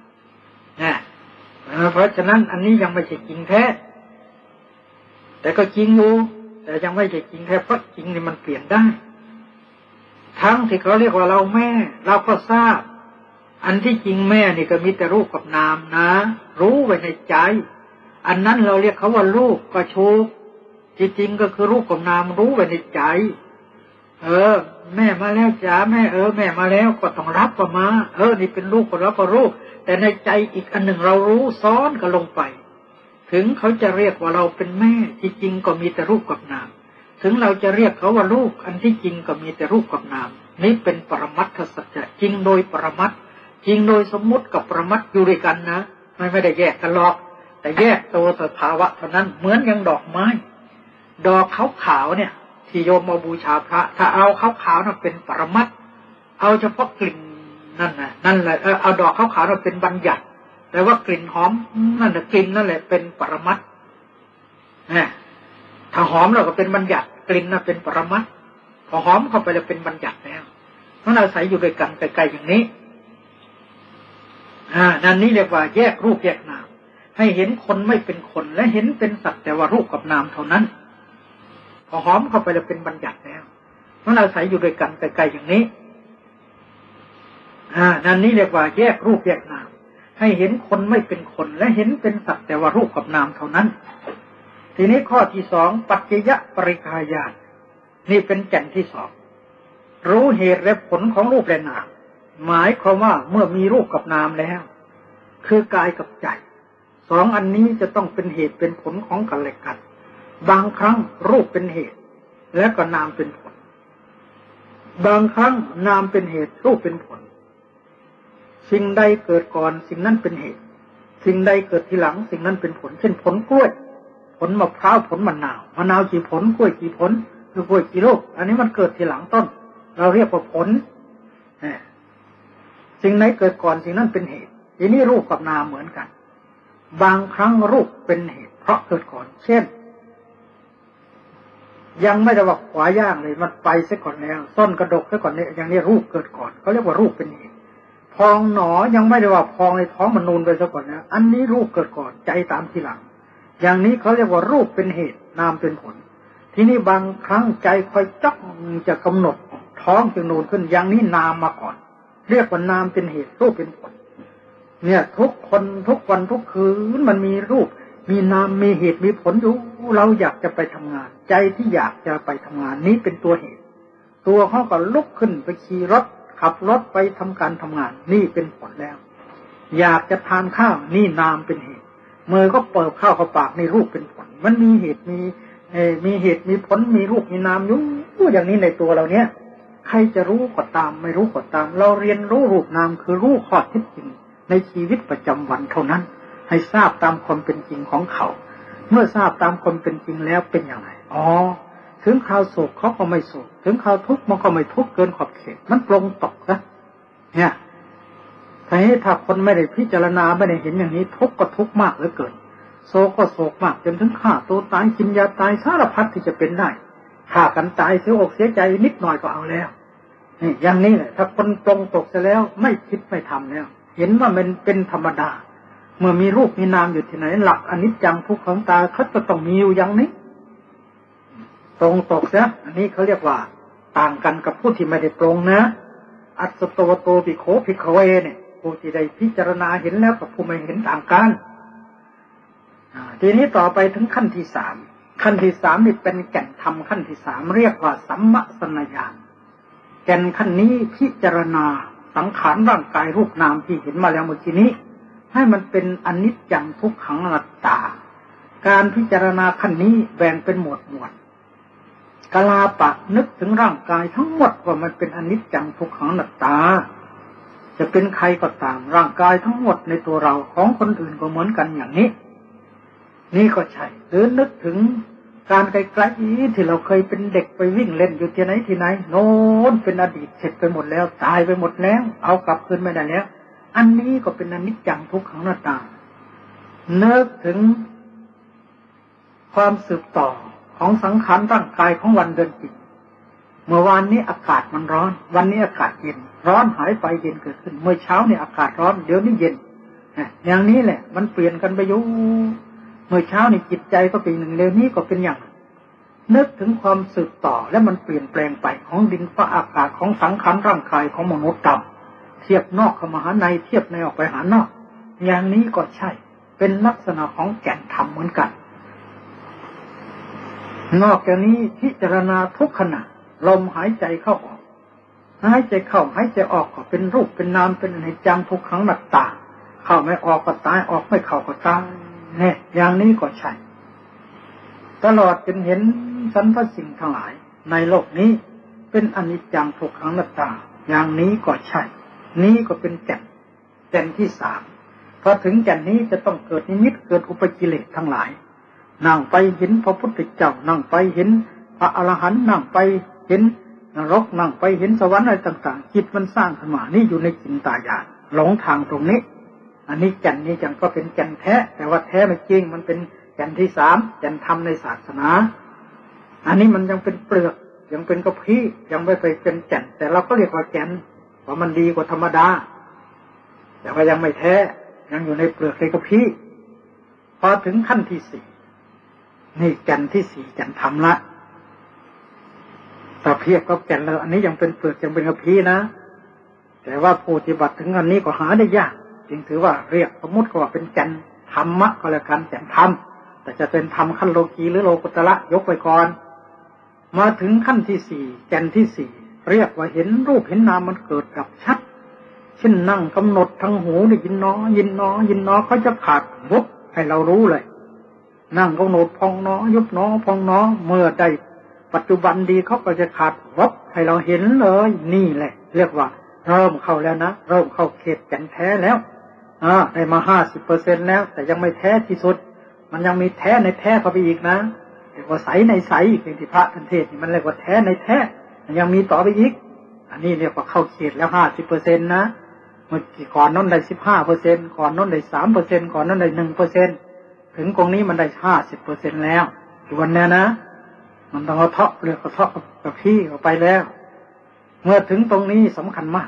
เพราะฉะนั้นอันนี้ยังไม่ใช่จริงแท้แต่ก็จริงอยู่แต่ยังไม่ใช่จริงแท้เพราะจริงนี่มันเปลี่ยนได้ทั้งที่เขาเรียกว่าเราแม่เราก็ทราบอันที่จริงแม่นี่ก็มีแต่รูปกับนามนะรู้ไว้ในใจอันนั้นเราเรียกเขาว่าลูกก็ถูกจริงๆก็คือรูปกับนามรู้ไว้ในใจแม่มาแล้วจ๋าแม่แม่มาแล้วก็ต้องรับก็มานี่เป็นลูกก็รับก็รู้แต่ในใจอีกอันหนึ่งเรารู้ซ้อนก็ลงไปถึงเขาจะเรียกว่าเราเป็นแม่ที่จริงก็มีแต่รูปกับนามถึงเราจะเรียกเขาว่าลูกอันที่จริงก็มีแต่รูปกับนามนี่เป็นปรมัตถสัจจะจริงโดยปรมัตถ์จริงโดยสมมุติกับปรมัตถ์อยู่ด้วยกันนะไม่ได้แยกกันหรอกแต่แยกตัวสภาวะเท่านั้นเหมือนอย่างดอกไม้ดอกขาวๆเนี่ยที่โยมมาบูชาพระถ้าเอาขาวๆน่ะเป็นปรมัตถ์เอาเฉพาะกลิ่นนั่นแหละเอาดอกขาวๆเราเป็นบัญญัติแต่ว่ากลิ่นหอมนั่นแหละกลิ่นนั่นแหละเป็นปรมัตถ์ถ้าหอมเราก็เป็นบัญญัติกลิ่นน่ะเป็นปรมัตถ์พอหอมเข้าไปแล้วเป็นบัญญัติแล้วมันอาศัยอยู่ด้วยกันไกลๆอย่างนี้นั่นนี้เรียกว่าแยกรูปแยกนามให้เห็นคนไม่เป็นคนและเห็นเป็นสักแต่ว่ารูปกับนามเท่านั้นพอหอมเข้าไปแล้วเป็นบัญญัติแล้วมันอาศัยอยู่ด้วยกันไกลๆอย่างนี้นั่นนี้เรียกว่าแยกรูปแยกนามให้เห็นคนไม่เป็นคนและเห็นเป็นสักแต่ว่ารูปกับนามเท่านั้นทีนี้ข้อที่สองปัจจยปริฆายานนี่เป็นแก่นที่สองรู้เหตุและผลของรูปและนามหมายความว่าเมื่อมีรูปกับนามแล้วคือกายกับใจสองอันนี้จะต้องเป็นเหตุเป็นผลของกันและกันบางครั้งรูปเป็นเหตุและก็นามเป็นผลบางครั้งนามเป็นเหตุรูปเป็นผลสิ่งใดเกิดก่อนสิ่งนั้นเป็นเหตุสิ่งใดเกิดทีหลังสิ่งนั้นเป็นผลเช่นผลกล้วยผลมะพร้าวผลมะนาวกี่ผลกล้วยกี่ผลคือกล้วยกี่ลูกอันนี้มันเกิดทีหลังต้นเราเรียกว่าผลสิ่งไหนเกิดก่อนสิ่งนั้นเป็นเหตุทีนี้รูปกับนามเหมือนกันบางครั้งรูปเป็นเหตุเพราะเกิดก่อนเช่นยังไม่ได้ว่าขวาย่างเลยมันไปซะก่อนแล้วส้นกระดกซะก่อนเนี่ยอย่างนี้รูปเกิดก่อนเขาเรียกว่ารูปเป็นเหตุพองหนอยังไม่ได้ว่าพองในท้องมันนูนไปซะก่อนแล้วอันนี้รูปเกิดก่อนใจตามทีหลังอย่างนี้เขาเรียกว่ารูปเป็นเหตุนามเป็นผลทีนี้บางครั้งใจคอยจ้องจะกำหนดท้องจึงนูนขึ้นอย่างนี้นามมาก่อนเรียกว่านามเป็นเหตุรูปเป็นผลเนี่ยทุกคนทุกวันทุกคืนมันมีรูปมีนามมีเหตุมีผลอยู่เราอยากจะไปทำงานใจที่อยากจะไปทำงานนี้เป็นตัวเหตุตัวเขาก็ลุกขึ้นไปขี่รถขับรถไปทำการทำงานนี่เป็นผลแล้วอยากจะทานข้าวนี่นามเป็นเหตุมือก็เปิดข้าวเข้าปากนี่รูปเป็นผลมันมีเหตุมีเหตุมีผลมีรูปมีนามอยู่อย่างนี้ในตัวเราเนี้ยใครจะรู้ก็ตามไม่รู้ก็ตามเราเรียนรู้รูปนามคือรู้ข้อเท็จจริงในชีวิตประจำวันเท่านั้นให้ทราบตามความเป็นจริงของเขาเมื่อทราบตามความเป็นจริงแล้วเป็นอย่างไรถึงข่าวโศกเขาก็ไม่โศกถึงข่าวทุกข์มันก็ไม่ทุกข์เกินขอบเขตมันปลงตกนะเนี่ยถ้าคนไม่ได้พิจารณาไม่ได้เห็นอย่างนี้ทุกข์ก็ทุกข์มากเหลือเกินโศกก็โศกมากจนถึงฆ่าตัวตายกินยาตายสารพัดที่จะเป็นได้ฆ่ากันตายเสียอกเสียใจนิดหน่อยก็เอาแล้วนี่อย่างนี้แหละถ้าคนปลงตกซะแล้วไม่คิดไม่ทำแล้วเห็นว่ามันเป็นธรรมดาเมื่อมีรูปมีนามอยู่ที่ไหนหลักอนิจจังทุกขังตาเขาจะต้องมีอยู่อย่างนี้ตรงตกซะอันนี้เขาเรียกว่าต่างกันกับผู้ที่ไม่ได้ตรงนะอัตสโตโตปิโขภิกขเวเนี่ยผู้ที่ได้พิจารณาเห็นแล้วกับผู้ไม่เห็นต่างกันทีนี้ต่อไปถึงขั้นที่สามขั้นที่สามนี่เป็นแก่นธรรมขั้นที่สามเรียกว่าสัมมสนญาณแก่นขั้นนี้พิจารณาสังขารร่างกายรูปนามที่เห็นมาแล้วเมื่อกี้นี้ให้มันเป็นอนิจจังทุกขังอนัตตาการพิจารณาขั้นนี้แบ่งเป็นหมวดกลาปะนึกถึงร่างกายทั้งหมดว่ามันเป็นอนิจจังทุกขังอนัตตาจะเป็นใครก็ตามร่างกายทั้งหมดในตัวเราของคนอื่นก็เหมือนกันอย่างนี้นี่ก็ใช่หรือนึกถึงการไกลๆที่เราเคยเป็นเด็กไปวิ่งเล่นอยู่ที่ไหนโน้นเป็นอดีตเสร็จไปหมดแล้วตายไปหมดแล้วเอากลับคืนไม่ได้แล้วอันนี้ก็เป็นอนิจจังทุกขังอนัตตานึกถึงความสืบต่อของสังขารร่างกายของวันเดือนปีเมื่อวานนี้อากาศมันร้อนวันนี้อากาศเย็นร้อนหายไปเย็นเกิดขึ้นเมื่อเช้าเนี่ยอากาศร้อนเดี๋ยวนี้เย็นอย่างนี้แหละมันเปลี่ยนกันไปอยู่เมื่อเช้านี่จิตใจก็เป็นหนึ่งเดี๋ยวนี้ก็เป็นอย่างนึกถึงความสืบต่อและมันเปลี่ยนแปลงไปของดินฟ้าอากาศของสังขารร่างกายของมนุษย์ต่ำเทียบนอกเข้ามาหาในเทียบในออกไปหานอกอย่างนี้ก็ใช่เป็นลักษณะของแก่นธรรมเหมือนกันนอกจากนี้พิจารณาทุกขณะลมหายใจเข้าออกหายใจเข้าหายใจออกก็เป็นรูปเป็นนามเป็นอนิจจังทุกขังอนัตตาเข้าไม่ออกก็ตายออกไม่เข้าก็ตายเนี่ยอย่างนี้ก็ใช่ตลอดจนเห็นสรรพสิ่งทั้งหลายในโลกนี้เป็นอนิจจังทุกขังอนัตตาอย่างนี้ก็ใช่นี้ก็เป็นแก่นที่สามพอถึงแก่นนี้จะต้องเกิดนิมิตเกิดอุปกิเลสทั้งหลายนั่งไปเห็นพระพุทธเจ้านั่งไปเห็นพระอรหันต์นั่งไปเห็นนรกนั่งไปเห็นสวรรค์อะไรต่างๆจิตมันสร้างขึ้นมานี่อยู่ในจินตญาณหลงทางตรงนี้อันนี้แก่นนี้จังก็เป็นแก่นแท้แต่ว่าแท้ไม่จริงมันเป็นแก่นที่3แก่นธรรมในศาสนาอันนี้มันยังเป็นเปลือกยังเป็นกระพี้ยังไม่ไปเป็นแก่นแต่เราก็เรียกว่าแก่นเพราะมันดีกว่าธรรมดาแต่ว่ายังไม่แท้ยังอยู่ในเปลือกในกระพี้พอถึงขั้นที่4นี่แก่นที่4แก่นธรรมละถ้าเพียบกับแก่นแล้วอันนี้ยังเป็นเปลือกยังเป็นกระพี้นะแต่ว่าผู้ปฏิบัติถึงอันนี้ก็หาได้ยากจึงถือว่าเรียกสมมติก็ว่าเป็นแก่นธรรมะก็แล้วกันแก่นธรรมแต่จะเป็นธรรมขั้นโลกีหรือโลกุตระยกไปก่อนมาถึงขั้นที่4แก่นที่4เรียกว่าเห็นรูปเห็นนามมันเกิดดับชัดเช่นนั่งกำหนดทางหูได้ยินน้อยินน้อยินน้อเขาจะขาดวุบให้เรารู้เลยนั่งกำหนดพองน้อยุบน้อพองน้อเมื่อได้ปัจจุบันดีเขาก็จะขาดวับให้เราเห็นเลยนี่แหละเรียกว่าเริ่มเข้าแล้วนะเริ่มเข้าเขตแก่นแท้แล้วได้มา 50% แล้วแต่ยังไม่แท้ที่สุดมันยังมีแท้ในแท้เข้าไปอีกนะเรียกว่าใสในใสอีกเป็นที่พระท่านเทศน์มันเรียกว่าแท้ในแท้ยังมีต่อไปอีกอันนี้เรียกว่าเข้าเขตแล้ว 50% นะเมื่อกี้ก่อนนั้นได้ 15% ก่อนนั้นได้ 3% ก่อนนั้นได้ 1% ถึงตรงนี้มันได้ 50% แล้วส่วนนี้นะมันต้องเอาเทาะเรียกว่าเทาะกับพี่ออกไปแล้วเมื่อถึงตรงนี้สำคัญมาก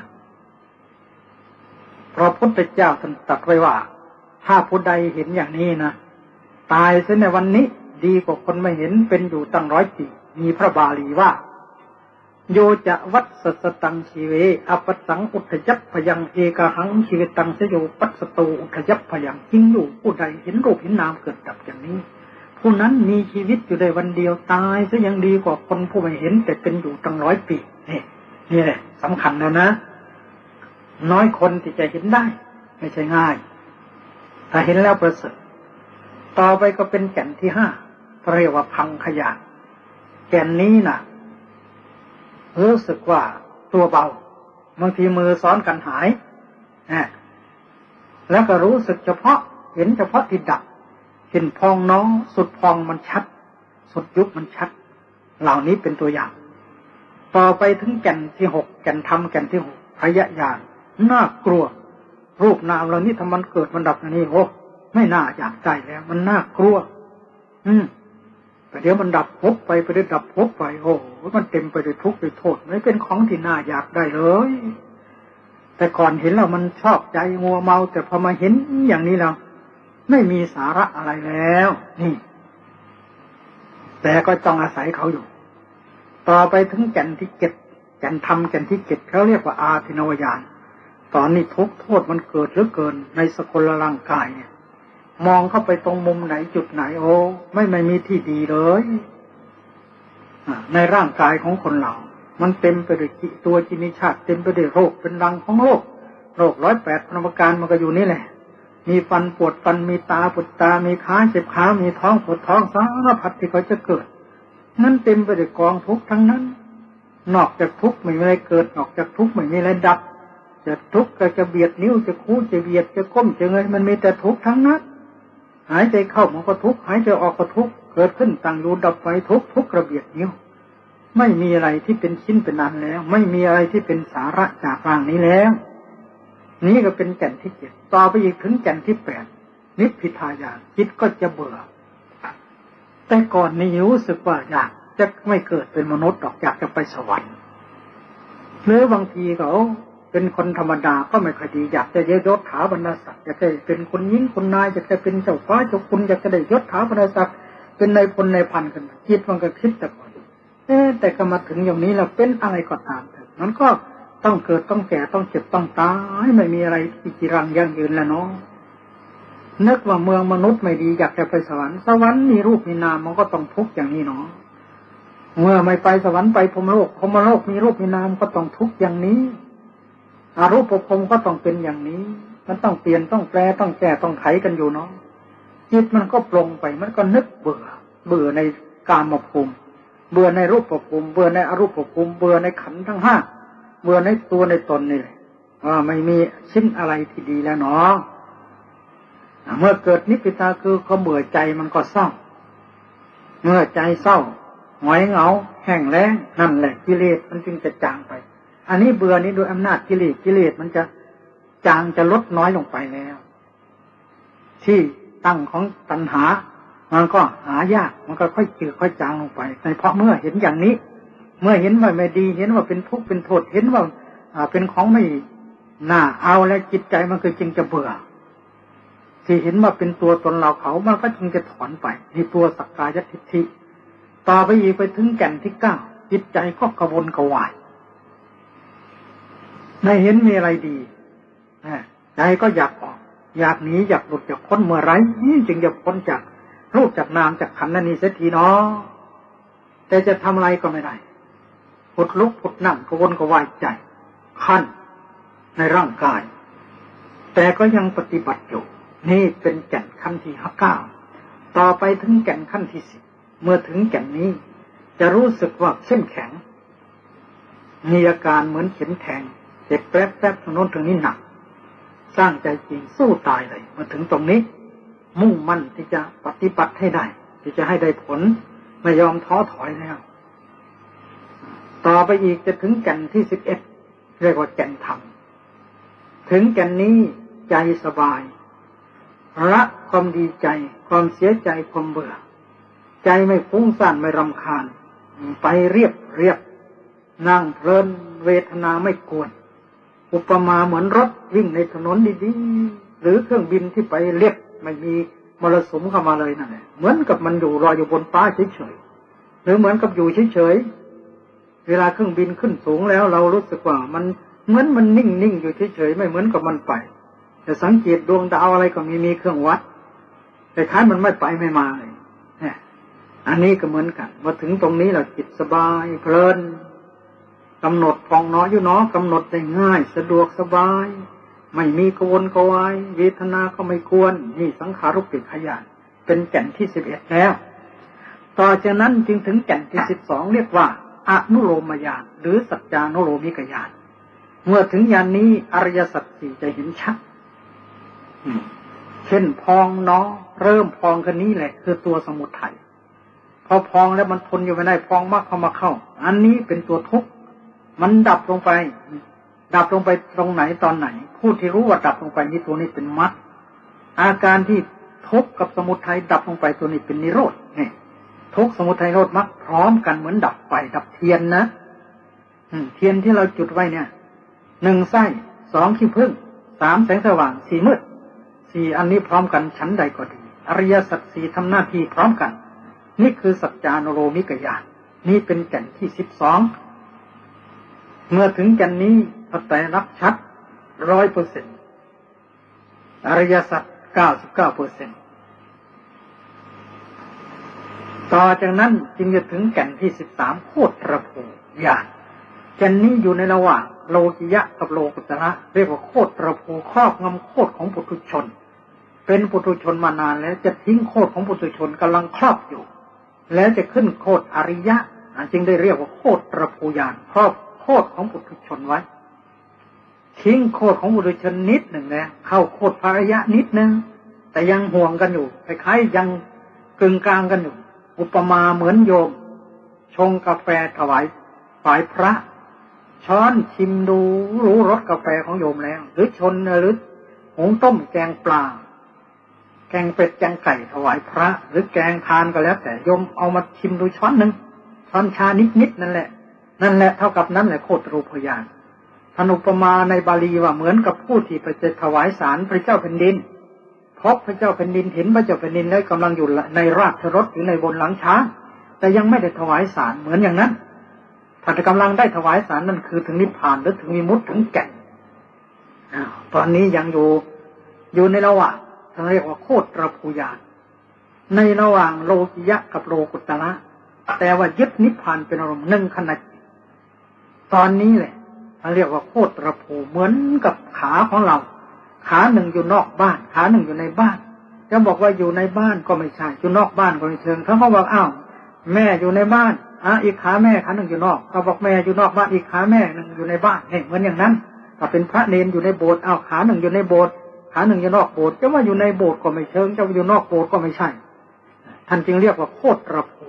พระพุทธเจ้าท่านตรัสไว้ว่าถ้าผู้ใดเห็นอย่างนี้นะตายเสียในวันนี้ดีกว่าคนไม่เห็นเป็นอยู่ตั้ง100 ปีมีพระบาลีว่าโยจะวัดสัสตังชีเวอปัสสังอุทยัพพยังเอกหังชีวิตังสโยปัสสตูอุทยัพพยังจริงอยู่ผู้ใดเห็นรูปเห็นนามเกิดดับอย่างนี้ผู้นั้นมีชีวิตอยู่ได้วันเดียวตายซะยังดีกว่าคนผู้ไม่เห็นแต่เป็นอยู่ตั้ง100 ปีนี่แหละสำคัญแล้วนะน้อยคนที่จะเห็นได้ไม่ใช่ง่ายถ้าเห็นแล้วประเสริฐต่อไปก็เป็นแก่นที่5เรียกว่าพังขยะแก่นนี้นะรู้สึกว่าตัวเบาบางทีมือซ้อนกันหายแล้วก็รู้สึกเฉพาะเห็นเฉพาะที่ดับเห็นพองน้องสุดพองมันชัดสุดยุบมันชัดเหล่านี้เป็นตัวอย่างต่อไปถึงแก่นที่6แก่นธรรมแก่นที่6พยญาณน่ากลัวรูปนามเหล่านี้ถ้ามันเกิดมันดับอย่างนี้โอ้ไม่น่าอยากใจแล้วมันน่ากลัวแต่เดี๋ยวมันดับพบไปเดี๋ยวดับพบไปโอ้มันเต็มไปด้วยทุกข์ด้วยโทษไม่เป็นของที่น่าอยากได้เลยแต่ก่อนเห็นแล้วมันชอบใจมัวเมาแต่พอมาเห็นอย่างนี้แล้วไม่มีสาระอะไรแล้วนี่แต่ก็ต้องอาศัยเขาอยู่ต่อไปถึงแก่นที่7แก่นธรรมแก่นที่7เขาเรียกว่าอาทินวญาณตอนนี้ทุกโทษมันเกิดเหลือเกินในสกลร่างกายเนี่ยมองเข้าไปตรงมุมไหนจุดไหนโอ้ไม่มีที่ดีเลยในร่างกายของคนเรามันเต็มไปด้วยตัวจินิชาติเต็มไปด้วยโรคเป็นรังของโรค108ประการมันก็อยู่นี่แหละมีฟันปวดฟันมีตาปวดตามีขาเจ็บขามีท้องปวดท้องสารพัดที่เขาจะเกิดนั่นเต็มไปด้วยกองทุกข์ทั้งนั้นนอกจากทุกข์ไม่มีอะไรเกิดนอกจากทุกข์ไม่มีอะไรดับจะทุกข์ก็จะเบียดนิ้วจะคู้จะเบียดจะก้มจะเงยมันมีแต่ทุกข์ทั้งนั้นหายใจเข้ามันก็ทุกข์หายใจออกก็ทุกข์เกิดขึ้นตั้งอยู่ดับไปทุกข์กระเบียดนิ้วไม่มีอะไรที่เป็นชิ้นเป็นอันแล้วไม่มีอะไรที่เป็นสาระจากร่างนี้แล้วนี่ก็เป็นแก่นที่7ต่อไปอีกถึงแก่นที่8นิพพิทายานจิตก็จะเบื่อแต่ก่อนนี้รู้สึกว่าอยากจะไม่เกิดเป็นมนุษย์หรอกอยากจะไปสวรรค์หรือบางทีเขาเป็นคนธรรมดาก็ไม่ค่อยดีอยากจะได้ยศถาบรรดาศักดิ์อยากจะเป็นคนยิ่งคนนายอยากจะเป็นเจ้าฟ้าเจ้าคุณอยากจะได้ยศถาบรรดาศักดิ์เป็นนายพลนายพันกันจิตมันก็คิดแต่ก่อนแต่ก็มาถึงอย่างนี้แล้วเป็นอะไรก็ตามมันก็ต้องเกิดต้องแก่ต้องเจ็บต้องตายไม่มีอะไรที่จีรังยั่งยืนแล้วเนาะนึกว่าเมืองมนุษย์ไม่ดีอยากจะไปสวรรค์สวรรค์มีรูปมีนามมันก็ต้องทุกข์อย่างนี้เนาะเมื่อไม่ไปสวรรค์ไปพรหมโลกมีรูปมีนามก็ต้องทุกข์อย่างนี้อารูปภพก็ต้องเป็นอย่างนี้มันต้องเปลี่ยนต้องแปลต้องแก้ต้องไขกันอยู่เนาะจิตมันก็ปลงไปมันก็นึกเบื่อในกามภูมิเบื่อในรูปภูมิเบื่อในอรูปภูมิเบื่อในขันธ์ทั้ง5เบื่อในตัวในตนนี่แหละไม่มีชิ้นอะไรที่ดีแล้วเนาะเมื่อเกิดนิพพิทาคือเขาเบื่อใจมันก็เศร้าเมื่อใจเศร้าหงอยเหงาแห้งแล้งนั่นแหละกิเลสมันจึงจะจางไปอันนี้เบื่อนี้โดยอำนาจกิเลสมันจะจางจะลดน้อยลงไปแล้วที่ตั้งของตัณหามันก็หายากมันก็ค่อยจืดค่อยจางลงไปแต่เพราะเมื่อเห็นอย่างนี้เมื่อเห็นว่าไม่ดีเห็นว่าเป็นทุกข์เป็นโทษเห็นว่าเป็นของไม่น่าเอาแล้วจิตใจมันคือจึงจะเบื่อที่เห็นว่าเป็นตัวตนเราเขามันก็จึงจะถอนไปในตัวสักกายทิฏฐิต่อไปอีกไปถึงแก่นที่9จิตใจก็กระวนกระวายไม่เห็นมีอะไรดีใจก็อยากออกอยากหนีอยากหลุดอยากพ้นเมื่อไรจึงจะพ้นจากรูปจากนามจากขันธ์นี้เสียทีเนาะแต่จะทำอะไรก็ไม่ได้ผุดลุกผุดนั่งกระวนกระวายใจขั้นในร่างกายแต่ก็ยังปฏิบัติอยู่นี่เป็นแก่นขั้นที่9ต่อไปถึงแก่นขั้นที่10เมื่อถึงแก่นนี้จะรู้สึกว่าเข้มแข็งมีอาการเหมือนเข็มแทงเจ็บแป๊บแป๊บตรงโน้นตรงนี้หนักสร้างใจจริงสู้ตายเลยมาถึงตรงนี้มุ่งมั่นที่จะปฏิบัติให้ได้ที่จะให้ได้ผลไม่ยอมท้อถอยแล้วต่อไปอีกจะถึงแก่นที่11เรียกว่าแก่นธรรมถึงแก่นนี้ใจสบายละความดีใจความเสียใจความเบื่อใจไม่ฟุ้งซ่านไม่รำคาญไปเรียบนั่งเพลินเวทนาไม่กวนอุปมาเหมือนรถวิ่งในถนนดีๆหรือเครื่องบินที่ไปเรียบไม่มีมรสุมเข้ามาเลยนั่นแหละเหมือนกับมันอยู่รออยู่บนฟ้าเฉยๆหรือเหมือนกับอยู่เฉยๆเวลาเครื่องบินขึ้นสูงแล้วเรารู้สึกว่ามันเหมือนมันนิ่งๆอยู่เฉยๆไม่เหมือนกับมันไปแต่สังเกตดวงดาวอะไรก็มีเครื่องวัดแต่ท้ายมันไม่ไปไม่มาเลยเนี่ยอันนี้ก็เหมือนกันมาถึงตรงนี้เราจิตสบายเพลินกำหนดพองน้อยอยู่เนาะกำหนดได้ง่ายสะดวกสบายไม่มีกวนกวายเวทนาก็ไม่กวนนี่สังขารุปปิขยานเป็นแก่นที่11แล้วต่อจากนั้นจึงถึงแก่นที่12เรียกว่าอนุโลมญาณหรือสัจจานุโลมิกญาณเมื่อถึงญาณนี้อริยสัจสี่จะเห็นชัดเช่นพองเนาะเริ่มพองกันนี้แหละคือตัวสมุทัยพอพองแล้วมันทนอยู่ไม่ได้พองมากเข้ามาเข้าอันนี้เป็นตัวทุกข์มันดับลงไปตรงไหนตอนไหนผู้ที่รู้ว่าดับลงไปนี่ตัวนี้เป็นมรรคอาการที่ทุกข์กับสมุทัยดับลงไปตัวนี้เป็นนิโรธนี่ทุกข์สมุทัยนิโรธมรรคพร้อมกันเหมือนดับไฟดับเทียนนะเทียนที่เราจุดไว้เนี่ย1ไส้2ขี้ผึ้ง3แสงสว่าง4มืด4อันนี้พร้อมกันชั้นใดก็ดีอริยสัจ4ทำหน้าที่พร้อมกันนี่คือสัจจานุโลมิกญาณนี่เป็นแก่นที่12เมื่อถึงแก่นนี้พระไตรลักษณ์ชัด 100% อริยสัจ 99% ต่อจากนั้นจึงจะถึงแก่นที่13โคตรภูญาณแก่นนี้อยู่ในระหว่างโลกิยะกับโลกุตระเรียกว่าโคตรภูครอบงำโคตรของปุถุชนเป็นปุถุชนมานานแล้วจะทิ้งโคตรของปุถุชนกำลังครอบอยู่แล้วจะขึ้นโคตรอริยะจึงได้เรียกว่าโคตรภูญาณครอบโคตรของปุถุชนไว้ทิ้งโคตรของปุถุชนนิดหนึ่งแล้วเข้าโคตรพระอริยะนิดนึงแต่ยังห่วงกันอยู่คล้ายๆยังกึ่งกลางกันอยู่อุปมาเหมือนโยมชงกาแฟถวายฝ่ายพระช้อนชิมดูรู้รสกาแฟของโยมแล้วหรือชนหรือหุงต้มแกงปลาแกงเป็ดแกงไก่ถวายพระหรือแกงทานก็แล้วแต่โยมเอามาชิมดูช้อนหนึ่งช้อนชานิดๆนั่นแหละเท่ากับนั้นแหละโคตรภูญาณท่านอุปมาในบาลีว่าเหมือนกับผู้ที่ไปจะถวายสารพระเจ้าแผ่นดินพบพระเจ้าแผ่นดินเห็นพระเจ้าแผ่นดินได้กำลังอยู่ในราชรถหรือในบนหลังช้างแต่ยังไม่ได้ถวายสารเหมือนอย่างนั้นถ้ากำลังได้ถวายสารนั่นคือถึงนิพพานหรือถึงวิมุตติถึงแก่นตอนนี้ยังอยู่ในระหว่างท่านเรียกว่าโคตรภูญาณในระหว่างโลกิยะกับโลกุตระแต่ว่ายึดนิพพานเป็นอารมณ์หนึ่งขณะตอนนี้แหละเขาเรียกว่าโคตรภูเหมือนกับขาของเราขาหนึ่งอยู่นอกบ้านขาหนึ่งอยู่ในบ้านจะบอกว่าอยู่ในบ้านก็ไม่ใช่อยู่นอกบ้านก็ไม่เชิงเขาบอกอ้าวแม่อยู่ในบ้านอีกขาแม่ขาหนึ่งอยู่นอกเขาบอกแม่อยู่นอกบ้านอีกขาแม่หนึ่งอยู่ในบ้านเนี่ยเหมือนอย่างนั้นถ้าเป็นพระเนรอยู่ในโบสถ์ขาหนึ่งอยู่ในโบสถ์ขาหนึ่งอยู่นอกโบสถ์จะว่าอยู่ในโบสถ์ก็ไม่เชิงจะอยู่นอกโบสถ์ก็ไม่ใช่ท่านจึงเรียกว่าโคตรภูญาณ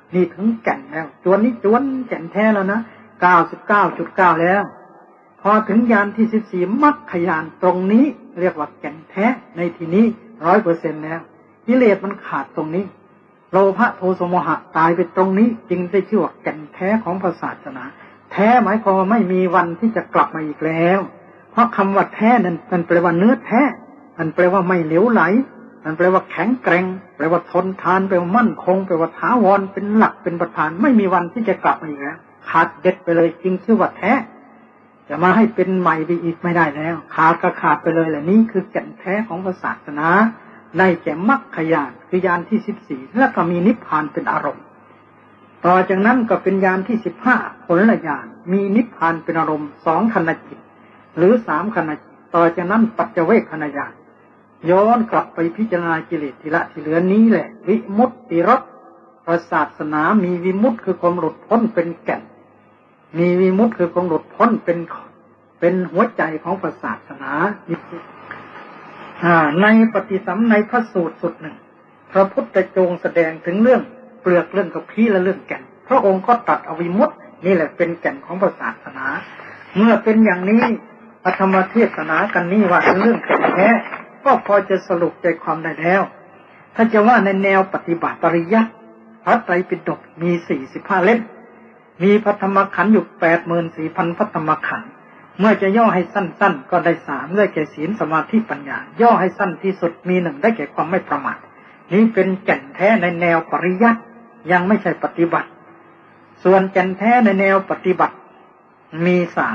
นี่ถึงแก่นแล้วจวนนี้จวนแก่นแท้แล้วนะ 99.9 แล้วพอถึงญาณที่14มรรคญาณตรงนี้เรียกว่าแก่นแท้ในที่นี้ 100% แล้วกิเลสมันขาดตรงนี้โลภะโทสะโมหะตายไปตรงนี้จึงได้ชื่อว่าแก่นแท้ของศาสนาแท้หมายความว่าไม่มีวันที่จะกลับมาอีกแล้วเพราะคำว่าแท้นั้นมันแปลว่าเนื้อแท้มันแปลว่าไม่เหลวไหลมันแปลว่าแข็งแกร่งแปลว่าทนทานแปลว่ามั่นคงแปลว่าถาวรเป็นหลักเป็นประธานไม่มีวันที่จะกลับมาอีกแล้วขาดเด็ดไปเลยจึงชื่อว่าแท้จะมาให้เป็นใหม่ไปอีกไม่ได้แล้วขาดก็ขาดไปเลยแหละนี่คือแก่นแท้ของศาสนาในแก่มรรคญาณคือญาณที่14แล้วก็มีนิพพานเป็นอารมณ์ต่อจากนั้นก็เป็นญาณที่15ผลญาณมีนิพพานเป็นอารมณ์2ขณะจิตหรือ3ขณะจิตต่อจากนั้นปัจเจเวคขณะญาณย้อนกลับไปพิจารณากิเลสทีละที่เหลือนี้แหละวิมุตติรสศาสนามีวิมุตติคือความหลุดพ้นเป็นแก่นมีวิมุตติคือความหลุดพ้นเป็นหัวใจของศาสนาในปฏิสัมในพระสูตรสุดหนึ่งพระพุทธเจ้าแสดงถึงเรื่องเปลือกเรื่องกระพี้และเรื่องแก่นพระองค์ก็ตรัสอวิมุตตินี่แหละเป็นแก่นของศาสนาเมื่อเป็นอย่างนี้พระธรรมเทศนากันนี้ว่าเรื่องแก่นแท้ก็พอจะสรุปใจความได้แล้วถ้าจะว่าในแนวปฏิบัติปริยัติพระไตรปิฎกมี45เล่มมีพระธรรมขันธ์อยู่ 84,000 พระธรรมขันธ์เมื่อจะย่อให้สั้นๆก็ได้3ได้แก่ศีลสมาธิปัญญาย่อให้สั้นที่สุดมี1ได้แก่ความไม่ประมาทนี้เป็นแก่นแท้ในแนวปริยัติยังไม่ใช่ปฏิบัติส่วนแก่นแท้ในแนวปฏิบัติมี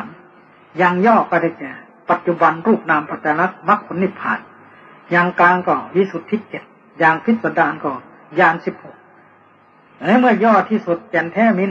3อย่างย่อก็ได้แก่ปัจจุบันรูปนามปัจจลักษณ์มรรคผลนิพพานอย่างกลางก็วิสุทธิ7อย่างพิสดารก็ญาณ16และเมื่อย่อที่สุดแก่นแท้มี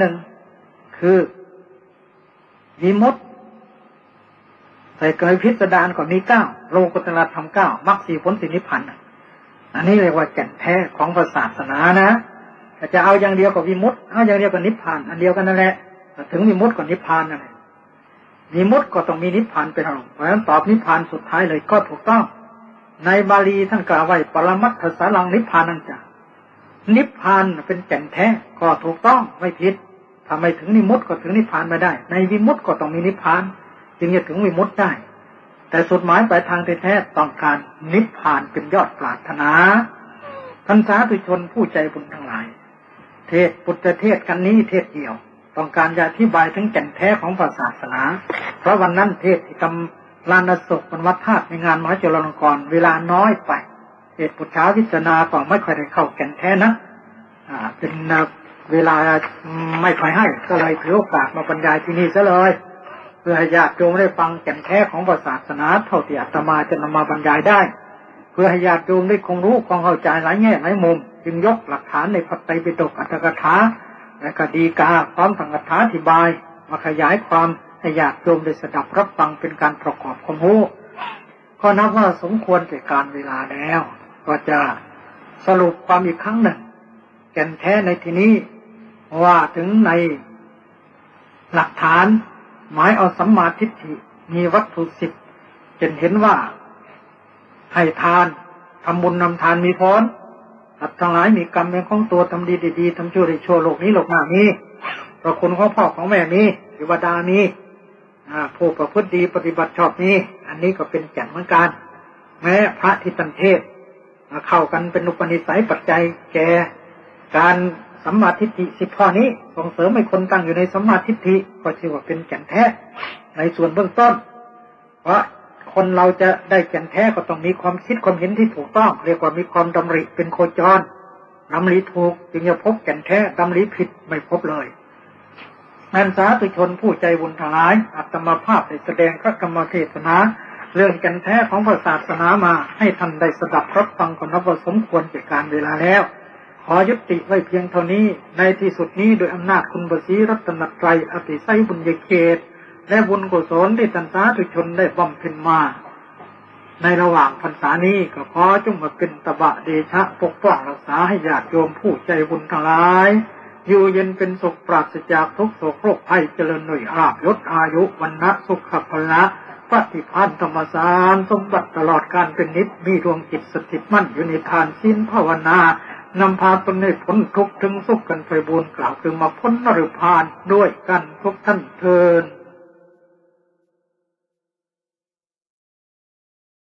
1คือวิมุตติใส่เกิดพิสดารก็มี9โลกุตตรธรรม9มรรค4ผลนิพพานอันนี้เรียกว่าแก่นแท้ของศาสนานะถ้าจะเอาอย่างเดียวกับวิมุตติเอาอย่างเดียวกับนิพพานอันเดียวกันนั่นแหละถึงวิมุตติกับนิพพานนั่นแหละวิมุตติก็ต้องมีนิพพานเป็นอารมณ์เพราะฉะนั้นตอบนิพพานสุดท้ายเลยก็ถูกต้องในบาลีท่านกล่าวไว้ปรมัตถสารังนิพพานังจะนิพพานเป็นแก่นแท้ก็ถูกต้องไม่ผิดถ้าไม่ถึงวิมุตติก็ถึงนิพพานไม่ได้ในวิมุตติก็ต้องมีนิพพานจึงจะถึงวิมุตติได้แต่สุดหมายปลายทางแท้ๆต้องการนิพพานเป็นยอดปรารถนาท่านสาธุชนผู้ใจบุญทั้งหลายเทศพุทธเทศกันนี้เทศเดียวต้องการจะอธิบายถึงแก่นแท้ของศาสนาเพราะวันนั้นเทศที่กำลานศพวันวัดธาตุในงานมหาจุฬาลงกรณ์เวลาน้อยไปเทศพุทธาวิจารณาก็ไม่ค่อยได้เข้าแก่นแท้นะเป็นเวลาไม่ค่อยให้ก็เลยถือโอกาสมาบรรยายที่นี่ซะเลยเพื่อให้ญาติโยมได้ฟังแก่นแท้ของศาสนาเท่าที่อาตมาจะนำมาบรรยายได้เพื่อให้ญาติโยมได้คงรู้คงเข้าใจหลายแง่หลายมุมจึงยกหลักฐานในพระไตรปิฎกอัตถกถาและก็ดีกาพร้อมสังฆทาอธิบายมาขยายความให้ญาติโยมได้สดับรับฟังเป็นการประกอบความรู้ก็นับว่าสมควรแก่การเวลาแล้วก็จะสรุปความอีกครั้งหนึ่งแก่นแท้ในที่นี้ว่าถึงในหลักฐานหมายเอาสัมมาทิฏฐิมีวัตถุ10จนเห็นว่าให้ทานทำบุญนำทานมีผลสัตว์ทั้งหลายมีกรรมเป็นของตัวทำดีดีทำชั่วได้ชั่วโลกนี้โลกหน้ามีพระคุณของพ่อของแม่มีเทวดามีผู้ประพฤติดีปฏิบัติชอบมีอันนี้ก็เป็นแก่นเหมือนกันแม้พระที่ตันเทศเข้ากันเป็นอุปนิสัยปัจจัยแก่การสัมมาทิฏฐิ10ข้อนี้ส่งเสริมให้คนตั้งอยู่ในสัมมาทิฏฐิก็ชื่อว่าเป็นแก่นแท้ในส่วนเบื้องต้นเพราะคนเราจะได้แก่นแท้ก็ต้องมีความคิดความเห็นที่ถูกต้องเรียกว่ามีความดำริเป็นโคจรดำริถูกจึงจะพบแก่นแท้ดำริผิดไม่พบเลยนันสาธุชนผู้ใจบุญทั้งหลายอาตมาภาพได้แสดงพระธรรมเทศนาเรื่องแก่นแท้ของศาสนามาให้ท่านได้สดับรับฟังก็นับว่าสมควรแก่การเวลาแล้วขอยุติไว้เพียงเท่านี้ในที่สุดนี้โดยอำนาจคุณพระศรีรัตนตรัยอติไสยบุญญาเขตและบุญกุศลที่ท่านสาธุชนได้บำเพ็ญมาในระหว่างพรรษานี้ก็ขอจงมาเป็นตบะเดชะปกป้องรักษาให้ญาติโยมผู้ใจบุญทั้งหลายอยู่เย็นเป็นสุขปราศจากทุกโศกโรคภัยเจริญหน่วยอาภยศอายุวรรณะสุขภละปฏิภาณธรรมสารสมบัติตลอดการเป็นนิจมีดวงจิตสถิตมั่นอยู่ในทานศีลภาวนานำพาตนให้พ้นทุกข์ถึงสุขกันไปบุญกล่าวถึงมาพ้นนรพานด้วยกันทุกท่านเทิน